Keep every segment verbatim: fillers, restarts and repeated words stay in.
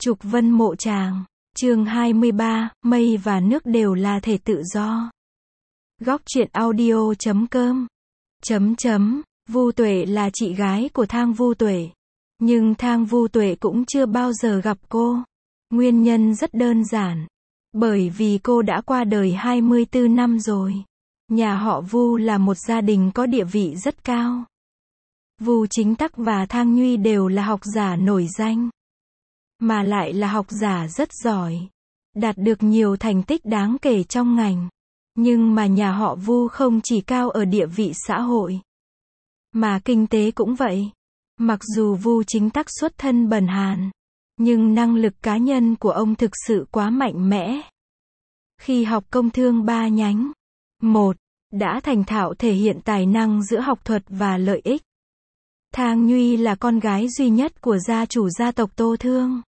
Trục Vân Mộ Tràng, chương hai mươi ba, mây và nước đều là thể tự do. Góc truyện audio chấm com. Chấm chấm, Vu Tuệ là chị gái của Thang Vu Tuệ. Nhưng Thang Vu Tuệ cũng chưa bao giờ gặp cô. Nguyên nhân rất đơn giản. Bởi vì cô đã qua đời hai mươi tư năm rồi. Nhà họ Vu là một gia đình có địa vị rất cao. Vu Chính Tắc và Thang Nhuy đều là học giả nổi danh. Mà lại là học giả rất giỏi. Đạt được nhiều thành tích đáng kể trong ngành. Nhưng mà nhà họ Vu không chỉ cao ở địa vị xã hội. Mà kinh tế cũng vậy. Mặc dù Vu Chính Tắc xuất thân bần hàn. Nhưng năng lực cá nhân của ông thực sự quá mạnh mẽ. Khi học công thương ba nhánh. một. Đã thành thạo thể hiện tài năng giữa học thuật và lợi ích. Thang Nhuy là con gái duy nhất của gia chủ gia tộc Tô Thương.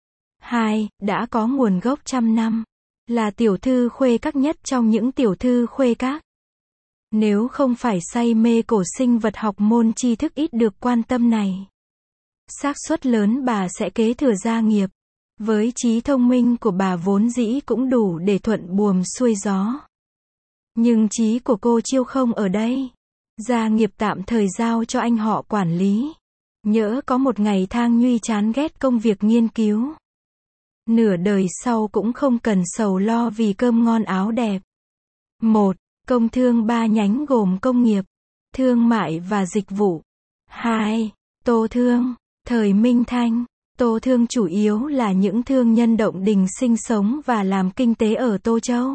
hai. Đã có nguồn gốc trăm năm. Là tiểu thư khuê các nhất trong những tiểu thư khuê các. Nếu không phải say mê cổ sinh vật học môn tri thức ít được quan tâm này, xác suất lớn bà sẽ kế thừa gia nghiệp. Với trí thông minh của bà vốn dĩ cũng đủ để thuận buồm xuôi gió. Nhưng trí của cô Chiêu không ở đây. Gia nghiệp tạm thời giao cho anh họ quản lý. Nhỡ có một ngày Thang Nhuy chán ghét công việc nghiên cứu. Nửa đời sau cũng không cần sầu lo vì cơm ngon áo đẹp. một. Công thương ba nhánh gồm công nghiệp, thương mại và dịch vụ. hai. Tô Thương. Thời Minh Thanh, Tô Thương chủ yếu là những thương nhân động đình sinh sống và làm kinh tế ở Tô Châu,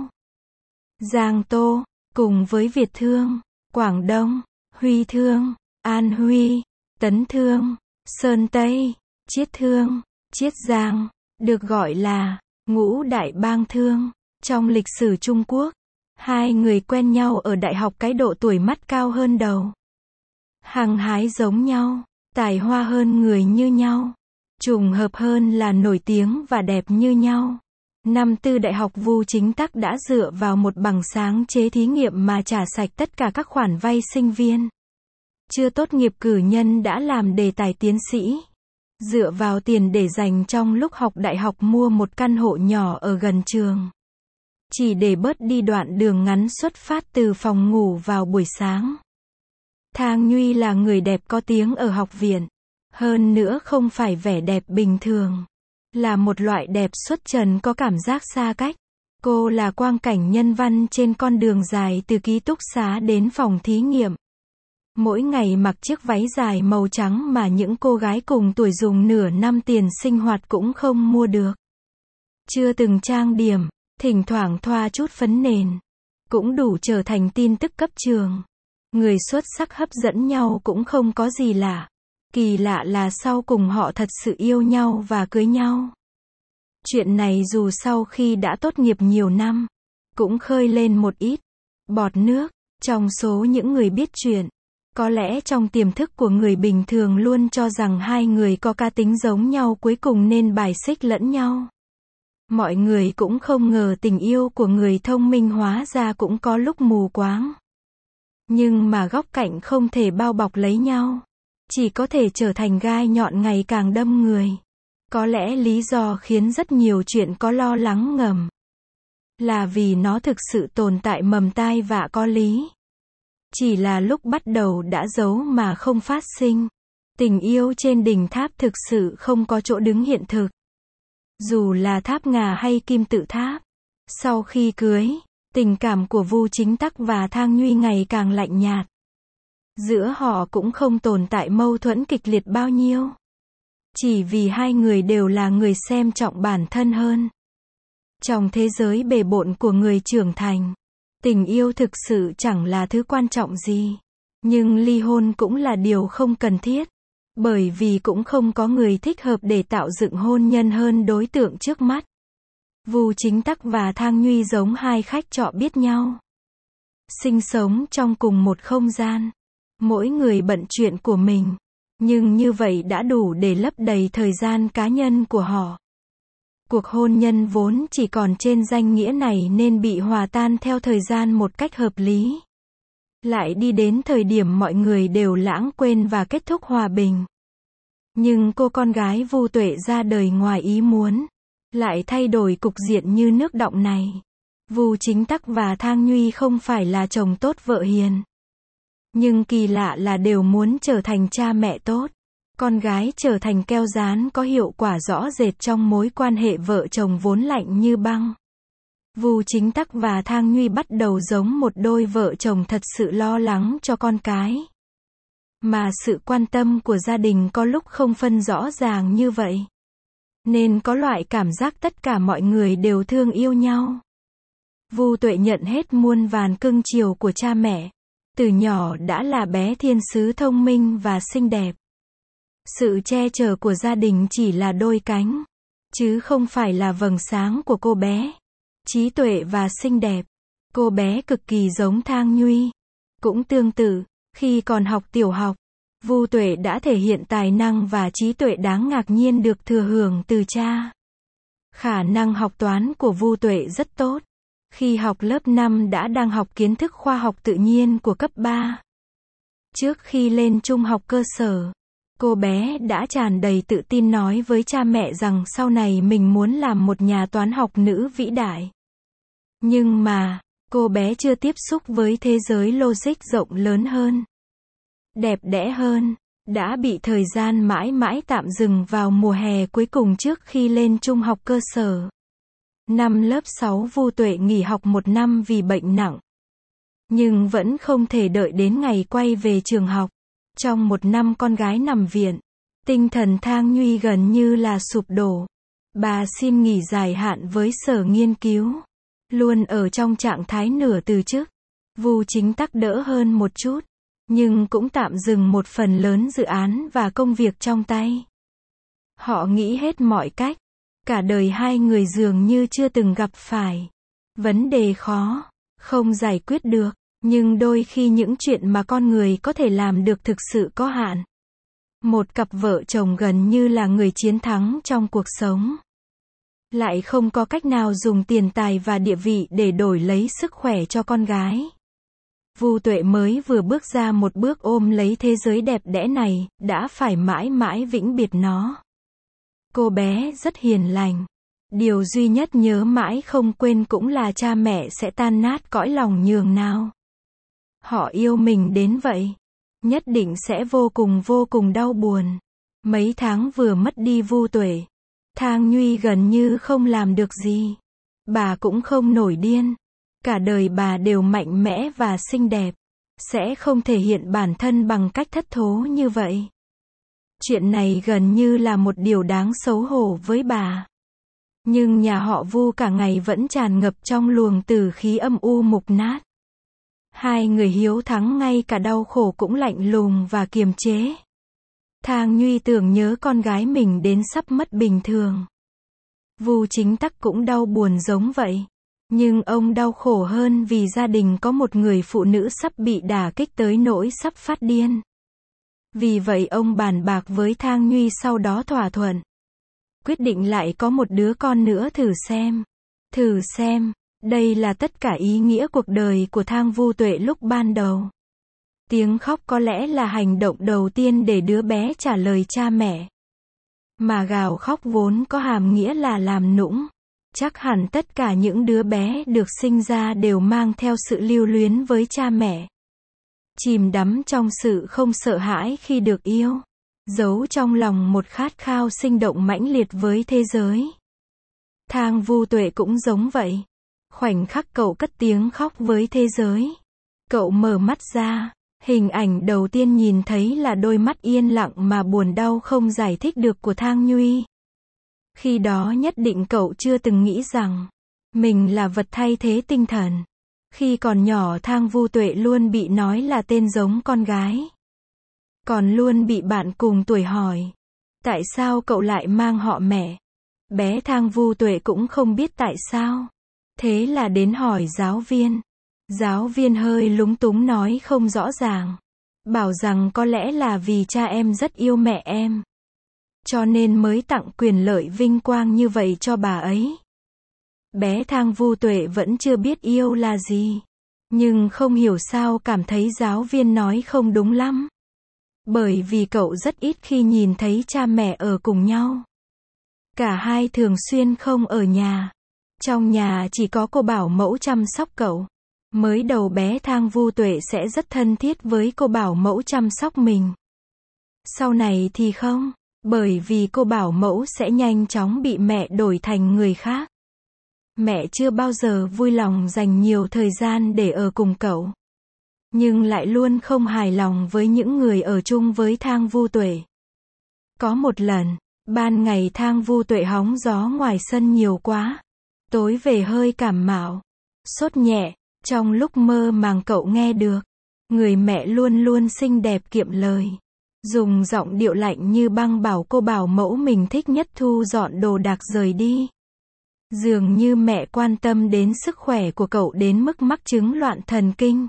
Giang Tô, cùng với Việt Thương, Quảng Đông, Huy Thương, An Huy, Tấn Thương, Sơn Tây, Chiết Thương, Chiết Giang, được gọi là ngũ đại bang thương. Trong lịch sử Trung Quốc, hai người quen nhau ở đại học cái độ tuổi mắt cao hơn đầu. Hăng hái giống nhau, tài hoa hơn người như nhau. Trùng hợp hơn là nổi tiếng và đẹp như nhau. Năm tư đại học Vu Chính Tắc đã dựa vào một bằng sáng chế thí nghiệm mà trả sạch tất cả các khoản vay sinh viên. Chưa tốt nghiệp cử nhân đã làm đề tài tiến sĩ. Dựa vào tiền để dành trong lúc học đại học mua một căn hộ nhỏ ở gần trường. Chỉ để bớt đi đoạn đường ngắn xuất phát từ phòng ngủ vào buổi sáng. Thang Nhuy là người đẹp có tiếng ở học viện. Hơn nữa không phải vẻ đẹp bình thường. Là một loại đẹp xuất trần có cảm giác xa cách. Cô là quang cảnh nhân văn trên con đường dài từ ký túc xá đến phòng thí nghiệm. Mỗi ngày mặc chiếc váy dài màu trắng mà những cô gái cùng tuổi dùng nửa năm tiền sinh hoạt cũng không mua được. Chưa từng trang điểm, thỉnh thoảng thoa chút phấn nền. Cũng đủ trở thành tin tức cấp trường. Người xuất sắc hấp dẫn nhau cũng không có gì lạ. Kỳ lạ là sau cùng họ thật sự yêu nhau và cưới nhau. Chuyện này dù sau khi đã tốt nghiệp nhiều năm, cũng khơi lên một ít bọt nước trong số những người biết chuyện. Có lẽ trong tiềm thức của người bình thường luôn cho rằng hai người có cá tính giống nhau cuối cùng nên bài xích lẫn nhau. Mọi người cũng không ngờ tình yêu của người thông minh hóa ra cũng có lúc mù quáng. Nhưng mà góc cạnh không thể bao bọc lấy nhau. Chỉ có thể trở thành gai nhọn ngày càng đâm người. Có lẽ lý do khiến rất nhiều chuyện có lo lắng ngầm. Là vì nó thực sự tồn tại mầm tai vạ có lý. Chỉ là lúc bắt đầu đã giấu mà không phát sinh. Tình yêu trên đỉnh tháp thực sự không có chỗ đứng hiện thực. Dù là tháp ngà hay kim tự tháp. Sau khi cưới, tình cảm của Vu Chính Tắc và Thang Nhuy ngày càng lạnh nhạt. Giữa họ cũng không tồn tại mâu thuẫn kịch liệt bao nhiêu. Chỉ vì hai người đều là người xem trọng bản thân hơn. Trong thế giới bề bộn của người trưởng thành, tình yêu thực sự chẳng là thứ quan trọng gì. Nhưng ly hôn cũng là điều không cần thiết. Bởi vì cũng không có người thích hợp để tạo dựng hôn nhân hơn đối tượng trước mắt. Vu Chính Tắc và Thang Nhuy giống hai khách trọ biết nhau. Sinh sống trong cùng một không gian. Mỗi người bận chuyện của mình. Nhưng như vậy đã đủ để lấp đầy thời gian cá nhân của họ. Cuộc hôn nhân vốn chỉ còn trên danh nghĩa này nên bị hòa tan theo thời gian một cách hợp lý. Lại đi đến thời điểm mọi người đều lãng quên và kết thúc hòa bình. Nhưng cô con gái Vu Tuệ ra đời ngoài ý muốn, lại thay đổi cục diện như nước đọng này. Vu Chính Tắc và Thang Nhuy không phải là chồng tốt vợ hiền. Nhưng kỳ lạ là đều muốn trở thành cha mẹ tốt. Con gái trở thành keo dán có hiệu quả rõ rệt trong mối quan hệ vợ chồng vốn lạnh như băng. Vu Chính Tắc và Thang Nhuy bắt đầu giống một đôi vợ chồng thật sự lo lắng cho con cái. Mà sự quan tâm của gia đình có lúc không phân rõ ràng như vậy. Nên có loại cảm giác tất cả mọi người đều thương yêu nhau. Vu Tuệ nhận hết muôn vàn cưng chiều của cha mẹ. Từ nhỏ đã là bé thiên sứ thông minh và xinh đẹp. Sự che chở của gia đình chỉ là đôi cánh, chứ không phải là vầng sáng của cô bé. Trí tuệ và xinh đẹp. Cô bé cực kỳ giống Thang Nhuy. Cũng tương tự, khi còn học tiểu học, Vu Tuệ đã thể hiện tài năng và trí tuệ đáng ngạc nhiên được thừa hưởng từ cha. Khả năng học toán của Vu Tuệ rất tốt. Khi học lớp năm đã đang học kiến thức khoa học tự nhiên của cấp ba. Trước khi lên trung học cơ sở, cô bé đã tràn đầy tự tin nói với cha mẹ rằng sau này mình muốn làm một nhà toán học nữ vĩ đại. Nhưng mà, cô bé chưa tiếp xúc với thế giới logic rộng lớn hơn, đẹp đẽ hơn, đã bị thời gian mãi mãi tạm dừng vào mùa hè cuối cùng trước khi lên trung học cơ sở. Năm lớp sáu Vu Tuệ nghỉ học một năm vì bệnh nặng. Nhưng vẫn không thể đợi đến ngày quay về trường học. Trong một năm con gái nằm viện, tinh thần Thang Nhuy gần như là sụp đổ. Bà xin nghỉ dài hạn với sở nghiên cứu. Luôn ở trong trạng thái nửa từ chức. Vu Chính Tắc đỡ hơn một chút. Nhưng cũng tạm dừng một phần lớn dự án và công việc trong tay. Họ nghĩ hết mọi cách. Cả đời hai người dường như chưa từng gặp phải vấn đề khó, không giải quyết được. Nhưng đôi khi những chuyện mà con người có thể làm được thực sự có hạn. Một cặp vợ chồng gần như là người chiến thắng trong cuộc sống. Lại không có cách nào dùng tiền tài và địa vị để đổi lấy sức khỏe cho con gái. Vu Tuệ mới vừa bước ra một bước ôm lấy thế giới đẹp đẽ này, đã phải mãi mãi vĩnh biệt nó. Cô bé rất hiền lành. Điều duy nhất nhớ mãi không quên cũng là cha mẹ sẽ tan nát cõi lòng nhường nào. Họ yêu mình đến vậy. Nhất định sẽ vô cùng vô cùng đau buồn. Mấy tháng vừa mất đi Vu Tuệ, Thang Nhuy gần như không làm được gì. Bà cũng không nổi điên. Cả đời bà đều mạnh mẽ và xinh đẹp. Sẽ không thể hiện bản thân bằng cách thất thố như vậy. Chuyện này gần như là một điều đáng xấu hổ với bà. Nhưng nhà họ Vu cả ngày vẫn tràn ngập trong luồng tử khí âm u mục nát. Hai người hiếu thắng ngay cả đau khổ cũng lạnh lùng và kiềm chế. Thang Nhuy tưởng nhớ con gái mình đến sắp mất bình thường. Vu Chính Tắc cũng đau buồn giống vậy. Nhưng ông đau khổ hơn vì gia đình có một người phụ nữ sắp bị đả kích tới nỗi sắp phát điên. Vì vậy ông bàn bạc với Thang Nhuy sau đó thỏa thuận. Quyết định lại có một đứa con nữa thử xem. Thử xem. Đây là tất cả ý nghĩa cuộc đời của Thang Vu Tuệ lúc ban đầu. Tiếng khóc có lẽ là hành động đầu tiên để đứa bé trả lời cha mẹ. Mà gào khóc vốn có hàm nghĩa là làm nũng. Chắc hẳn tất cả những đứa bé được sinh ra đều mang theo sự lưu luyến với cha mẹ. Chìm đắm trong sự không sợ hãi khi được yêu. Giấu trong lòng một khát khao sinh động mãnh liệt với thế giới. Thang Vu Tuệ cũng giống vậy. Khoảnh khắc cậu cất tiếng khóc với thế giới. Cậu mở mắt ra. Hình ảnh đầu tiên nhìn thấy là đôi mắt yên lặng mà buồn đau không giải thích được của Thang Nhuy. Khi đó nhất định cậu chưa từng nghĩ rằng mình là vật thay thế tinh thần. Khi còn nhỏ Thang Vu Tuệ luôn bị nói là tên giống con gái. Còn luôn bị bạn cùng tuổi hỏi. Tại sao cậu lại mang họ mẹ? Bé Thang Vu Tuệ cũng không biết tại sao. Thế là đến hỏi giáo viên. Giáo viên hơi lúng túng nói không rõ ràng. Bảo rằng có lẽ là vì cha em rất yêu mẹ em. Cho nên mới tặng quyền lợi vinh quang như vậy cho bà ấy. Bé Thang Vu Tuệ vẫn chưa biết yêu là gì. Nhưng không hiểu sao cảm thấy giáo viên nói không đúng lắm. Bởi vì cậu rất ít khi nhìn thấy cha mẹ ở cùng nhau. Cả hai thường xuyên không ở nhà. Trong nhà chỉ có cô bảo mẫu chăm sóc cậu. Mới đầu bé Thang Vu Tuệ sẽ rất thân thiết với cô bảo mẫu chăm sóc mình. Sau này thì không, bởi vì cô bảo mẫu sẽ nhanh chóng bị mẹ đổi thành người khác. Mẹ chưa bao giờ vui lòng dành nhiều thời gian để ở cùng cậu. Nhưng lại luôn không hài lòng với những người ở chung với Thang Vu Tuệ. Có một lần, ban ngày Thang Vu Tuệ hóng gió ngoài sân nhiều quá. Tối về hơi cảm mạo, sốt nhẹ, trong lúc mơ màng cậu nghe được. Người mẹ luôn luôn xinh đẹp kiệm lời. Dùng giọng điệu lạnh như băng bảo cô bảo mẫu mình thích nhất thu dọn đồ đạc rời đi. Dường như mẹ quan tâm đến sức khỏe của cậu đến mức mắc chứng loạn thần kinh.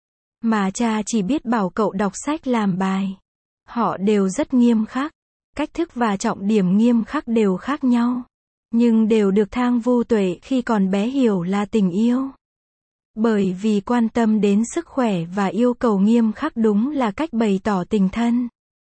Mà cha chỉ biết bảo cậu đọc sách làm bài. Họ đều rất nghiêm khắc. Cách thức và trọng điểm nghiêm khắc đều khác nhau. Nhưng đều được Thang Vu Tuệ khi còn bé hiểu là tình yêu. Bởi vì quan tâm đến sức khỏe và yêu cầu nghiêm khắc đúng là cách bày tỏ tình thân.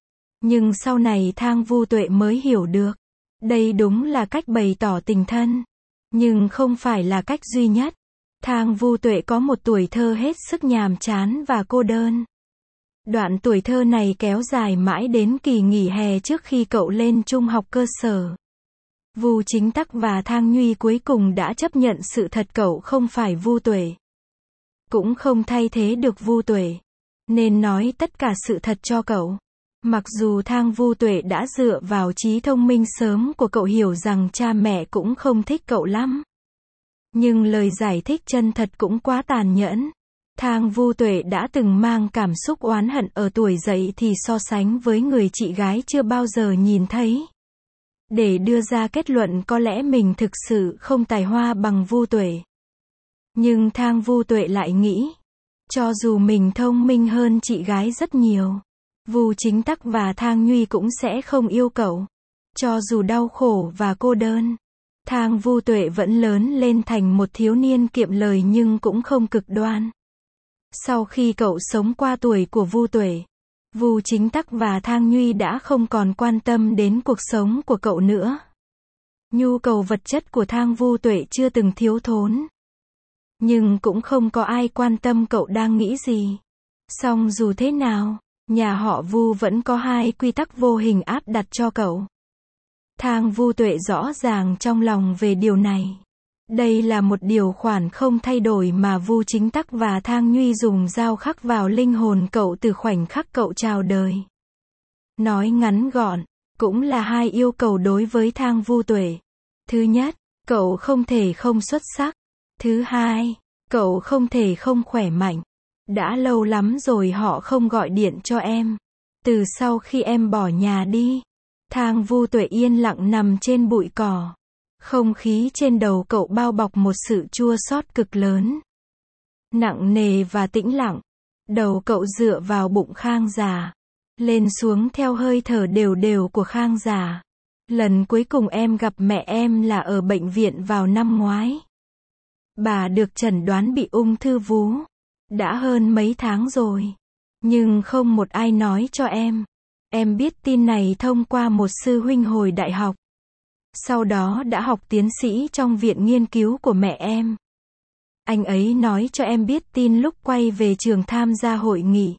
Nhưng sau này Thang Vu Tuệ mới hiểu được. Đây đúng là cách bày tỏ tình thân. Nhưng không phải là cách duy nhất. Thang Vu Tuệ có một tuổi thơ hết sức nhàm chán và cô đơn. Đoạn tuổi thơ này kéo dài mãi đến kỳ nghỉ hè trước khi cậu lên trung học cơ sở. Vu Chính Tắc và Thang Nhuy cuối cùng đã chấp nhận sự thật cậu không phải Vu Tuệ. Cũng không thay thế được Vu Tuệ. Nên nói tất cả sự thật cho cậu. Mặc dù Thang Vu Tuệ đã dựa vào trí thông minh sớm của cậu hiểu rằng cha mẹ cũng không thích cậu lắm. Nhưng lời giải thích chân thật cũng quá tàn nhẫn. Thang Vu Tuệ đã từng mang cảm xúc oán hận ở tuổi dậy thì so sánh với người chị gái chưa bao giờ nhìn thấy. Để đưa ra kết luận có lẽ mình thực sự không tài hoa bằng Vu Tuệ. Nhưng Thang Vu Tuệ lại nghĩ, cho dù mình thông minh hơn chị gái rất nhiều, Vu Chính Tắc và Thang Nhuy cũng sẽ không yêu cậu. Cho dù đau khổ và cô đơn, Thang Vu Tuệ vẫn lớn lên thành một thiếu niên kiệm lời nhưng cũng không cực đoan. Sau khi cậu sống qua tuổi của Vu Tuệ, Vu Chính Tắc và Thang Nhuy đã không còn quan tâm đến cuộc sống của cậu nữa. Nhu cầu vật chất của Thang Vu Tuệ chưa từng thiếu thốn. Nhưng cũng không có ai quan tâm cậu đang nghĩ gì. Song dù thế nào, nhà họ Vu vẫn có hai quy tắc vô hình áp đặt cho cậu. Thang Vu Tuệ rõ ràng trong lòng về điều này. Đây là một điều khoản không thay đổi mà Vu Chính Tắc và Thang Nhuy dùng dao khắc vào linh hồn cậu từ khoảnh khắc cậu chào đời. Nói ngắn gọn, cũng là hai yêu cầu đối với Thang Vu Tuệ. Thứ nhất, cậu không thể không xuất sắc. Thứ hai, cậu không thể không khỏe mạnh. Đã lâu lắm rồi họ không gọi điện cho em. Từ sau khi em bỏ nhà đi, Thang Vu Tuệ yên lặng nằm trên bụi cỏ. Không khí trên đầu cậu bao bọc một sự chua xót cực lớn. Nặng nề và tĩnh lặng. Đầu cậu dựa vào bụng Khang già. Lên xuống theo hơi thở đều đều của Khang già. Lần cuối cùng em gặp mẹ em là ở bệnh viện vào năm ngoái. Bà được chẩn đoán bị ung thư vú. Đã hơn mấy tháng rồi. Nhưng không một ai nói cho em. Em biết tin này thông qua một sư huynh hồi đại học. Sau đó đã học tiến sĩ trong viện nghiên cứu của mẹ em. Anh ấy nói cho em biết tin lúc quay về trường tham gia hội nghị.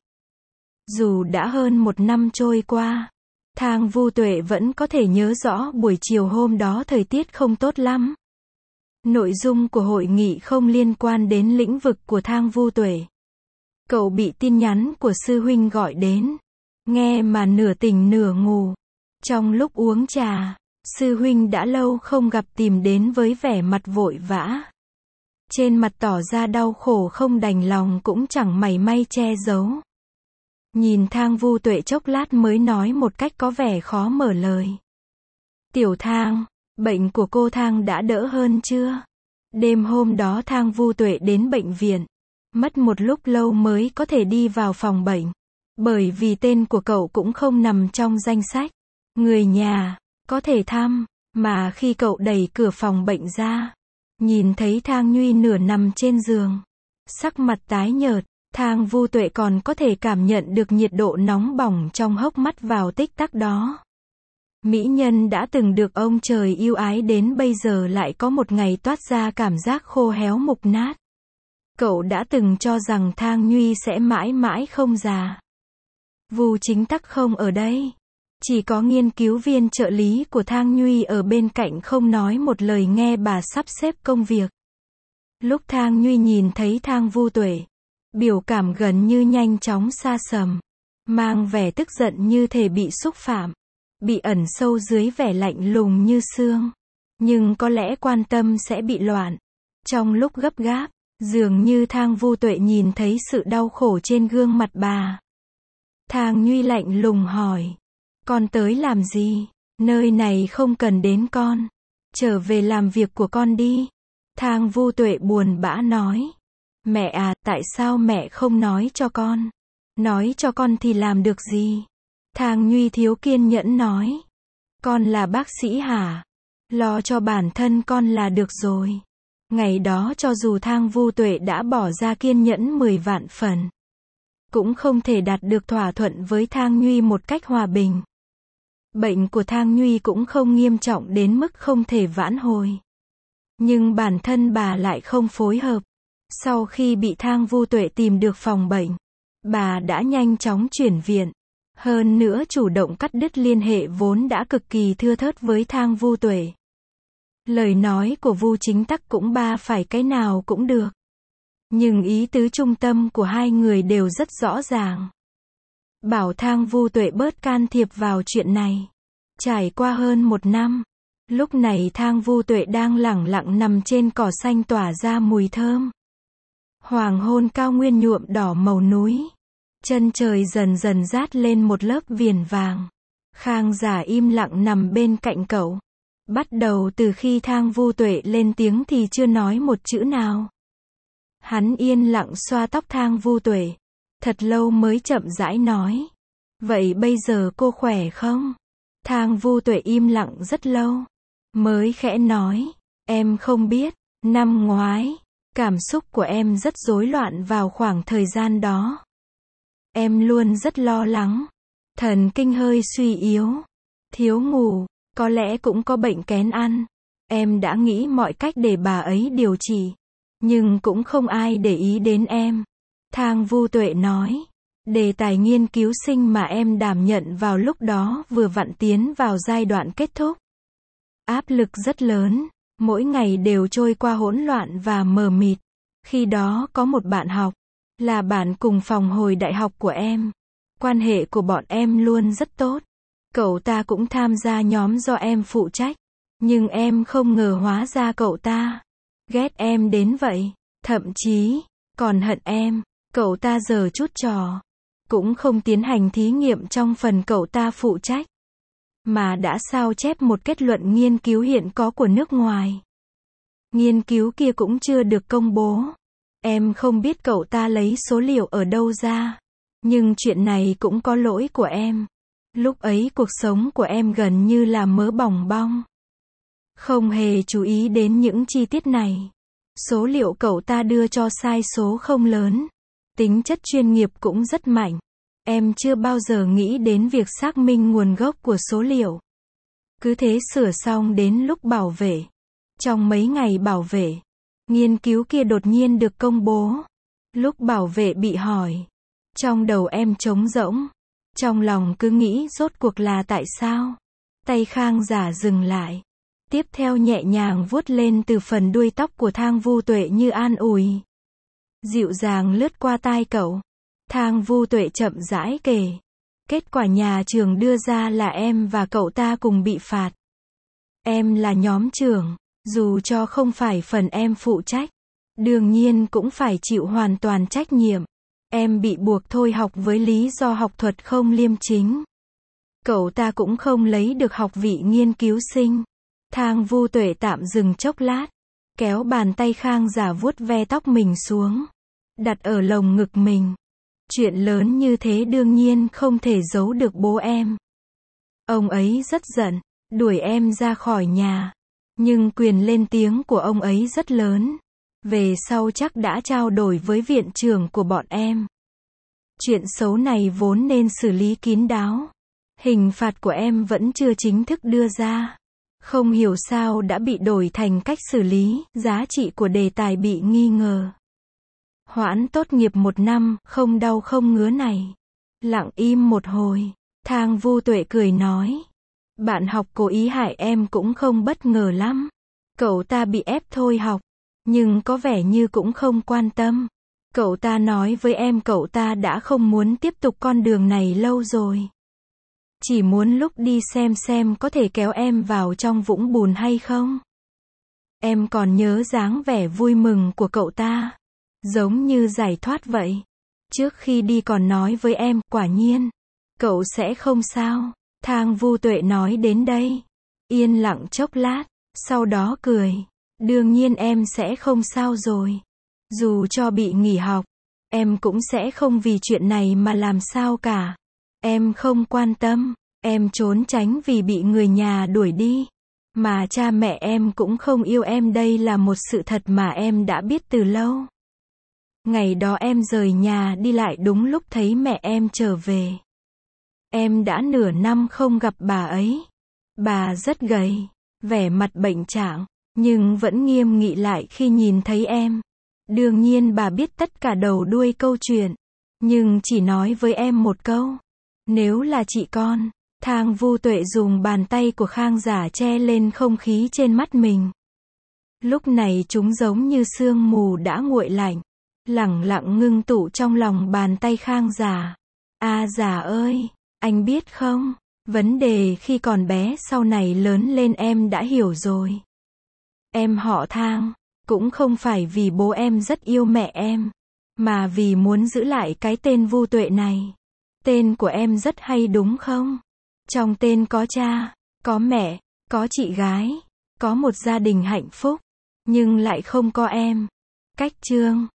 Dù đã hơn một năm trôi qua, Thang Vu Tuệ vẫn có thể nhớ rõ buổi chiều hôm đó thời tiết không tốt lắm. Nội dung của hội nghị không liên quan đến lĩnh vực của Thang Vu Tuệ. Cậu bị tin nhắn của sư huynh gọi đến. Nghe mà nửa tỉnh nửa ngủ. Trong lúc uống trà, sư huynh đã lâu không gặp tìm đến với vẻ mặt vội vã. Trên mặt tỏ ra đau khổ không đành lòng cũng chẳng mảy may che giấu. Nhìn Thang Vu Tuệ chốc lát mới nói một cách có vẻ khó mở lời. Tiểu Thang, bệnh của cô Thang đã đỡ hơn chưa? Đêm hôm đó Thang Vu Tuệ đến bệnh viện. Mất một lúc lâu mới có thể đi vào phòng bệnh. Bởi vì tên của cậu cũng không nằm trong danh sách. Người nhà có thể thăm. Mà khi cậu đẩy cửa phòng bệnh ra, nhìn thấy Thang Nhuy nửa nằm trên giường. Sắc mặt tái nhợt. Thang Vu Tuệ còn có thể cảm nhận được nhiệt độ nóng bỏng trong hốc mắt vào tích tắc đó. Mỹ nhân đã từng được ông trời yêu ái đến bây giờ lại có một ngày toát ra cảm giác khô héo mục nát. Cậu đã từng cho rằng Thang Nhuy sẽ mãi mãi không già. Vu Chính Tắc không ở đây. Chỉ có nghiên cứu viên trợ lý của Thang Nhuy ở bên cạnh không nói một lời nghe bà sắp xếp công việc. Lúc Thang Nhuy nhìn thấy Thang Vu Tuệ, biểu cảm gần như nhanh chóng xa sầm, mang vẻ tức giận như thể bị xúc phạm, bị ẩn sâu dưới vẻ lạnh lùng như xương. Nhưng có lẽ quan tâm sẽ bị loạn. Trong lúc gấp gáp, dường như Thang Vu Tuệ nhìn thấy sự đau khổ trên gương mặt bà. Thang Nhuy lạnh lùng hỏi. Con tới làm gì? Nơi này không cần đến con. Trở về làm việc của con đi. Thang Vu Tuệ buồn bã nói. Mẹ à, tại sao mẹ không nói cho con? Nói cho con thì làm được gì? Thang Nhuy thiếu kiên nhẫn nói. Con là bác sĩ hả? Lo cho bản thân con là được rồi. Ngày đó cho dù Thang Vu Tuệ đã bỏ ra kiên nhẫn mười vạn phần, cũng không thể đạt được thỏa thuận với Thang Nhuy một cách hòa bình. Bệnh của Thang Nhuy cũng không nghiêm trọng đến mức không thể vãn hồi. Nhưng bản thân bà lại không phối hợp. Sau khi bị Thang Vu Tuệ tìm được phòng bệnh, bà đã nhanh chóng chuyển viện. Hơn nữa chủ động cắt đứt liên hệ vốn đã cực kỳ thưa thớt với Thang Vu Tuệ. Lời nói của Vu Chính Tắc cũng ba phải cái nào cũng được. Nhưng ý tứ trung tâm của hai người đều rất rõ ràng. Bảo Thang Vu Tuệ bớt can thiệp vào chuyện này. Trải qua hơn một năm, lúc này Thang Vu Tuệ đang lẳng lặng nằm trên cỏ xanh tỏa ra mùi thơm. Hoàng hôn cao nguyên nhuộm đỏ màu núi. Chân trời dần dần rát lên một lớp viền vàng. Khang Giả im lặng nằm bên cạnh cậu. Bắt đầu từ khi Thang Vu Tuệ lên tiếng thì chưa nói một chữ nào. Hắn yên lặng xoa tóc Thang Vu Tuệ. Thật lâu mới chậm rãi nói. Vậy bây giờ cô khỏe không? Thang Vu Tuệ im lặng rất lâu. Mới khẽ nói. Em không biết. Năm ngoái, cảm xúc của em rất rối loạn vào khoảng thời gian đó. Em luôn rất lo lắng. Thần kinh hơi suy yếu. Thiếu ngủ. Có lẽ cũng có bệnh kén ăn. Em đã nghĩ mọi cách để bà ấy điều trị. Nhưng cũng không ai để ý đến em. Thang Vu Tuệ nói. Đề tài nghiên cứu sinh mà em đảm nhận vào lúc đó vừa vặn tiến vào giai đoạn kết thúc. Áp lực rất lớn. Mỗi ngày đều trôi qua hỗn loạn và mờ mịt. Khi đó có một bạn học. Là bạn cùng phòng hồi đại học của em. Quan hệ của bọn em luôn rất tốt. Cậu ta cũng tham gia nhóm do em phụ trách. Nhưng em không ngờ hóa ra cậu ta ghét em đến vậy. Thậm chí còn hận em. Cậu ta giở chút trò. Cũng không tiến hành thí nghiệm trong phần cậu ta phụ trách. Mà đã sao chép một kết luận nghiên cứu hiện có của nước ngoài. Nghiên cứu kia cũng chưa được công bố. Em không biết cậu ta lấy số liệu ở đâu ra. Nhưng chuyện này cũng có lỗi của em. Lúc ấy cuộc sống của em gần như là mớ bòng bong. Không hề chú ý đến những chi tiết này. Số liệu cậu ta đưa cho sai số không lớn. Tính chất chuyên nghiệp cũng rất mạnh. Em chưa bao giờ nghĩ đến việc xác minh nguồn gốc của số liệu. Cứ thế sửa xong đến lúc bảo vệ. Trong mấy ngày bảo vệ, nghiên cứu kia đột nhiên được công bố. Lúc bảo vệ bị hỏi. Trong đầu em trống rỗng. Trong lòng cứ nghĩ rốt cuộc là tại sao. Tay Khang Giả dừng lại. Tiếp theo nhẹ nhàng vuốt lên từ phần đuôi tóc của Thang Vu Tuệ như an ủi. Dịu dàng lướt qua tai cậu. Thang Vu Tuệ chậm rãi kể. Kết quả nhà trường đưa ra là em và cậu ta cùng bị phạt. Em là nhóm trưởng. Dù cho không phải phần em phụ trách. Đương nhiên cũng phải chịu hoàn toàn trách nhiệm. Em bị buộc thôi học với lý do học thuật không liêm chính. Cậu ta cũng không lấy được học vị nghiên cứu sinh. Thang Vu Tuệ tạm dừng chốc lát. Kéo bàn tay Khang Giả vuốt ve tóc mình xuống. Đặt ở lồng ngực mình. Chuyện lớn như thế đương nhiên không thể giấu được bố em. Ông ấy rất giận. Đuổi em ra khỏi nhà. Nhưng quyền lên tiếng của ông ấy rất lớn. Về sau chắc đã trao đổi với viện trưởng của bọn em. Chuyện xấu này vốn nên xử lý kín đáo. Hình phạt của em vẫn chưa chính thức đưa ra. Không hiểu sao đã bị đổi thành cách xử lý, giá trị của đề tài bị nghi ngờ. Hoãn tốt nghiệp một năm, không đau không ngứa này. Lặng im một hồi, Thang Vu Tuệ cười nói. Bạn học cố ý hại em cũng không bất ngờ lắm. Cậu ta bị ép thôi học, nhưng có vẻ như cũng không quan tâm. Cậu ta nói với em cậu ta đã không muốn tiếp tục con đường này lâu rồi. Chỉ muốn lúc đi xem xem có thể kéo em vào trong vũng bùn hay không. Em còn nhớ dáng vẻ vui mừng của cậu ta. Giống như giải thoát vậy. Trước khi đi còn nói với em, quả nhiên, cậu sẽ không sao. Thang Vu Tuệ nói đến đây. Yên lặng chốc lát, sau đó cười. Đương nhiên em sẽ không sao rồi. Dù cho bị nghỉ học, em cũng sẽ không vì chuyện này mà làm sao cả. Em không quan tâm, em trốn tránh vì bị người nhà đuổi đi. Mà cha mẹ em cũng không yêu em, đây là một sự thật mà em đã biết từ lâu. Ngày đó em rời nhà đi lại đúng lúc thấy mẹ em trở về. Em đã nửa năm không gặp bà ấy. Bà rất gầy, vẻ mặt bệnh trạng, nhưng vẫn nghiêm nghị lại khi nhìn thấy em. Đương nhiên bà biết tất cả đầu đuôi câu chuyện, nhưng chỉ nói với em một câu. Nếu là chị con. Thang Vu Tuệ dùng bàn tay của Khang Giả che lên không khí trên mắt mình. Lúc này chúng giống như sương mù đã nguội lạnh, lẳng lặng ngưng tụ trong lòng bàn tay Khang Giả. A Giả ơi, anh biết không, vấn đề khi còn bé sau này lớn lên em đã hiểu rồi. Em họ Thang, cũng không phải vì bố em rất yêu mẹ em, mà vì muốn giữ lại cái tên Vu Tuệ này. Tên của em rất hay đúng không? Trong tên có cha, có mẹ, có chị gái, có một gia đình hạnh phúc, nhưng lại không có em. Cách chương